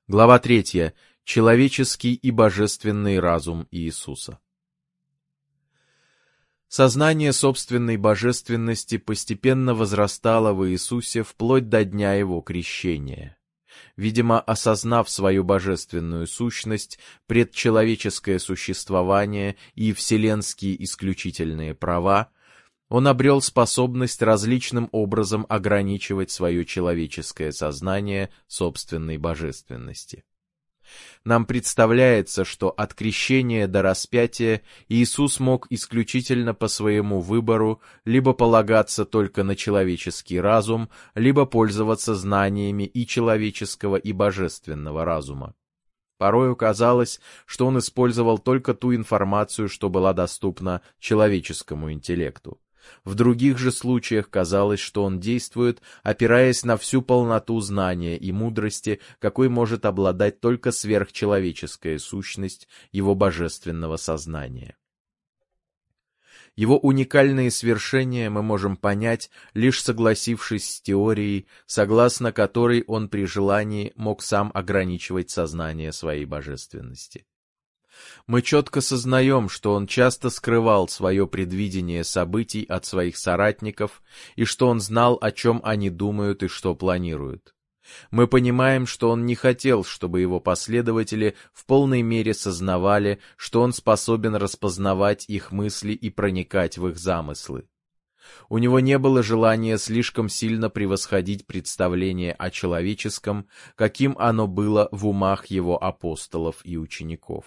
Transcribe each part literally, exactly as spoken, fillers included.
Глава третья. Человеческий и божественный разум Иисуса. Сознание собственной божественности постепенно возрастало в Иисусе вплоть до дня Его крещения. Видимо, осознав свою божественную сущность, предчеловеческое существование и вселенские исключительные права, он обрел способность различным образом ограничивать свое человеческое сознание собственной божественности. Нам представляется, что от крещения до распятия Иисус мог исключительно по своему выбору либо полагаться только на человеческий разум, либо пользоваться знаниями и человеческого, и божественного разума. Порою казалось, что он использовал только ту информацию, что была доступна человеческому интеллекту. В других же случаях казалось, что он действует, опираясь на всю полноту знания и мудрости, какой может обладать только сверхчеловеческая сущность его божественного сознания. Его уникальные свершения мы можем понять, лишь согласившись с теорией, согласно которой он при желании мог сам ограничивать сознание своей божественности. Мы четко сознаем, что он часто скрывал свое предвидение событий от своих соратников и что он знал, о чем они думают и что планируют. Мы понимаем, что он не хотел, чтобы его последователи в полной мере сознавали, что он способен распознавать их мысли и проникать в их замыслы. У него не было желания слишком сильно превосходить представление о человеческом, каким оно было в умах его апостолов и учеников.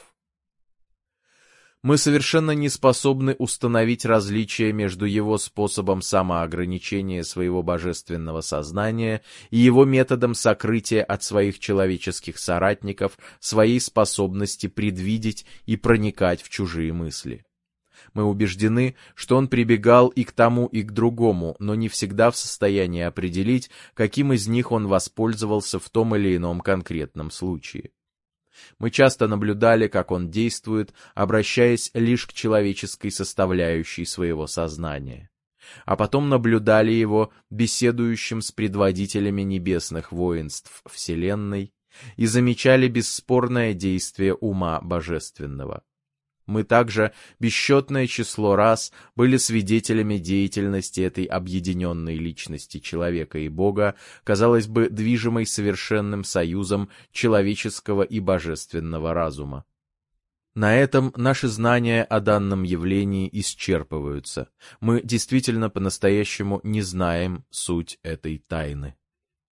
Мы совершенно не способны установить различие между его способом самоограничения своего божественного сознания и его методом сокрытия от своих человеческих соратников своей способности предвидеть и проникать в чужие мысли. Мы убеждены, что он прибегал и к тому, и к другому, но не всегда в состоянии определить, каким из них он воспользовался в том или ином конкретном случае. Мы часто наблюдали, как он действует, обращаясь лишь к человеческой составляющей своего сознания. А потом наблюдали его беседующим с предводителями небесных воинств Вселенной и замечали бесспорное действие ума божественного. Мы также бесчетное число раз были свидетелями деятельности этой объединенной личности человека и Бога, казалось бы, движимой совершенным союзом человеческого и божественного разума. На этом наши знания о данном явлении исчерпываются. Мы действительно по-настоящему не знаем суть этой тайны.